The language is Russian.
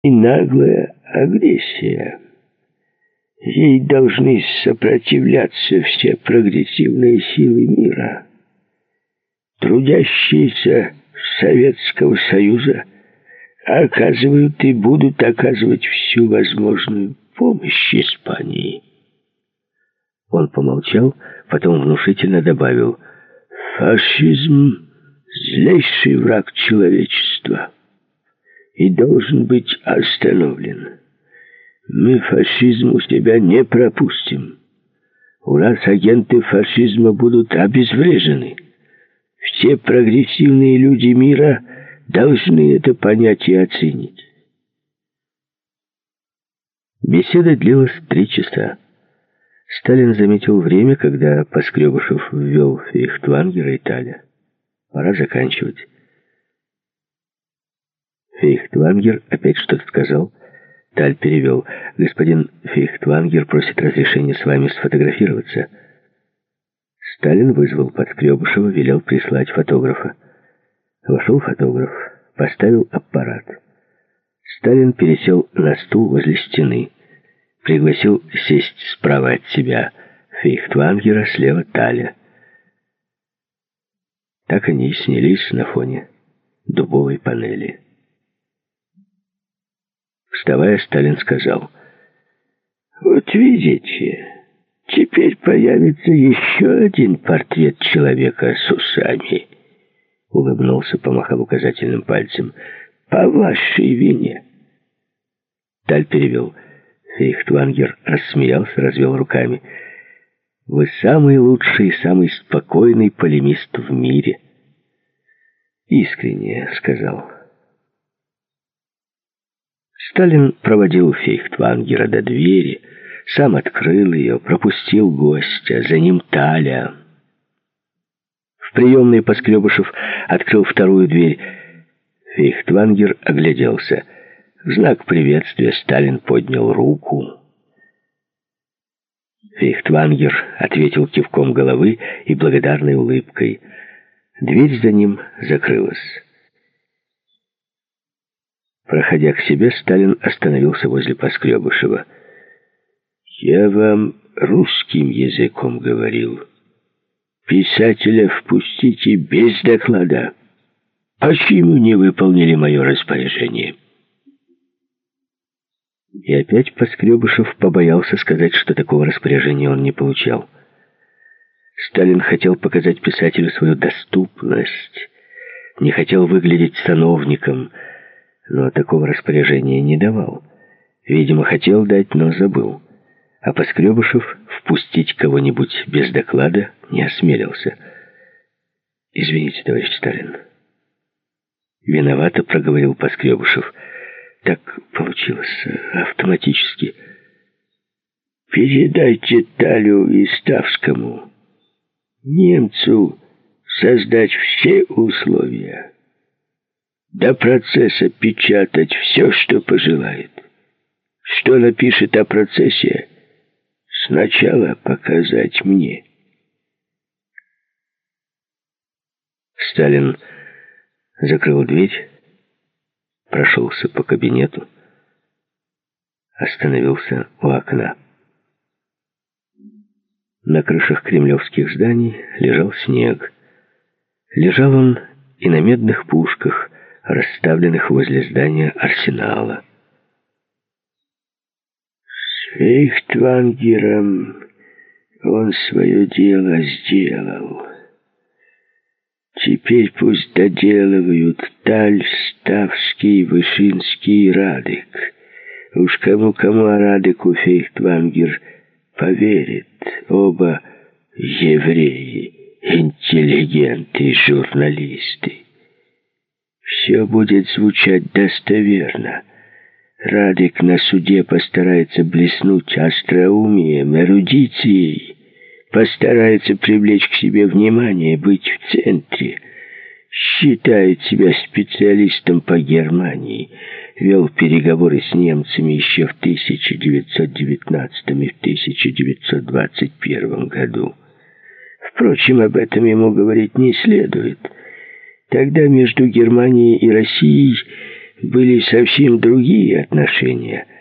и наглая агрессия. Ей должны сопротивляться все прогрессивные силы мира. Трудящиеся Советского Союза оказывают и будут оказывать всю возможную помощь Испании. Он помолчал, потом внушительно добавил: фашизм — злейший враг человечества и должен быть остановлен. Мы фашизм у себя не пропустим. У нас агенты фашизма будут обезврежены. Все прогрессивные люди мира должны это понять и оценить. Беседа длилась 3 часа. Сталин заметил время, когда Поскребышев ввел Фейхтвангера и Таля. Пора заканчивать. Фейхтвангер опять что-то сказал. Таль перевел: господин Фейхтвангер просит разрешения с вами сфотографироваться. Сталин вызвал Поскребышева, велел прислать фотографа. Вошел фотограф, поставил аппарат. Сталин пересел на стул возле стены. Пригласил сесть справа от себя Фейхтвангера, слева Таля. Так они и снялись на фоне дубовой панели. Вставая, Сталин сказал: вот видите, теперь появится еще один портрет человека с усами. Улыбнулся, помахав указательным пальцем: по вашей вине. Таль перевел. Фейхтвангер рассмеялся, развел руками: вы самый лучший, самый спокойный полемист в мире. Искренне сказал. Сталин проводил Фейхтвангера до двери, сам открыл ее, пропустил гостя, за ним Таля. В приемной Поскребышев открыл вторую дверь. Фейхтвангер огляделся. В знак приветствия Сталин поднял руку. Фейхтвангер ответил кивком головы и благодарной улыбкой. Дверь за ним закрылась. Проходя к себе, Сталин остановился возле Поскребышева. «Я вам русским языком говорил. Писателя впустите без доклада. Почему не выполнили мое распоряжение?» И опять Поскребышев побоялся сказать, что такого распоряжения он не получал. Сталин хотел показать писателю свою доступность, не хотел выглядеть сановником, но такого распоряжения не давал. Видимо, хотел дать, но забыл. А Поскребышев впустить кого-нибудь без доклада не осмелился. «Извините, товарищ Сталин». Виновато проговорил Поскребышев. «Так получилось автоматически». «Передайте Талю и Ставскому, немцу создать все условия, до процесса печатать все, что пожелает. Что напишет о процессе, сначала показать мне». Сталин закрыл дверь, прошелся по кабинету, остановился у окна. На крышах кремлевских зданий лежал снег. Лежал он и на медных пушках, расставленных возле здания арсенала. С Фейхтвангером он свое дело сделал. Теперь пусть доделывают Таль, Ставский, Вышинский и Радек. Уж кому-кому, а Радеку Фейхтвангер поверит. Оба евреи, интеллигенты, журналисты. Все будет звучать достоверно. Радек на суде постарается блеснуть остроумием, эрудицией, постарается привлечь к себе внимание, быть в центре. Считает себя специалистом по Германии, вел переговоры с немцами еще в 1919 и в 1921 году. Впрочем, об этом ему говорить не следует. Тогда между Германией и Россией были совсем другие отношения.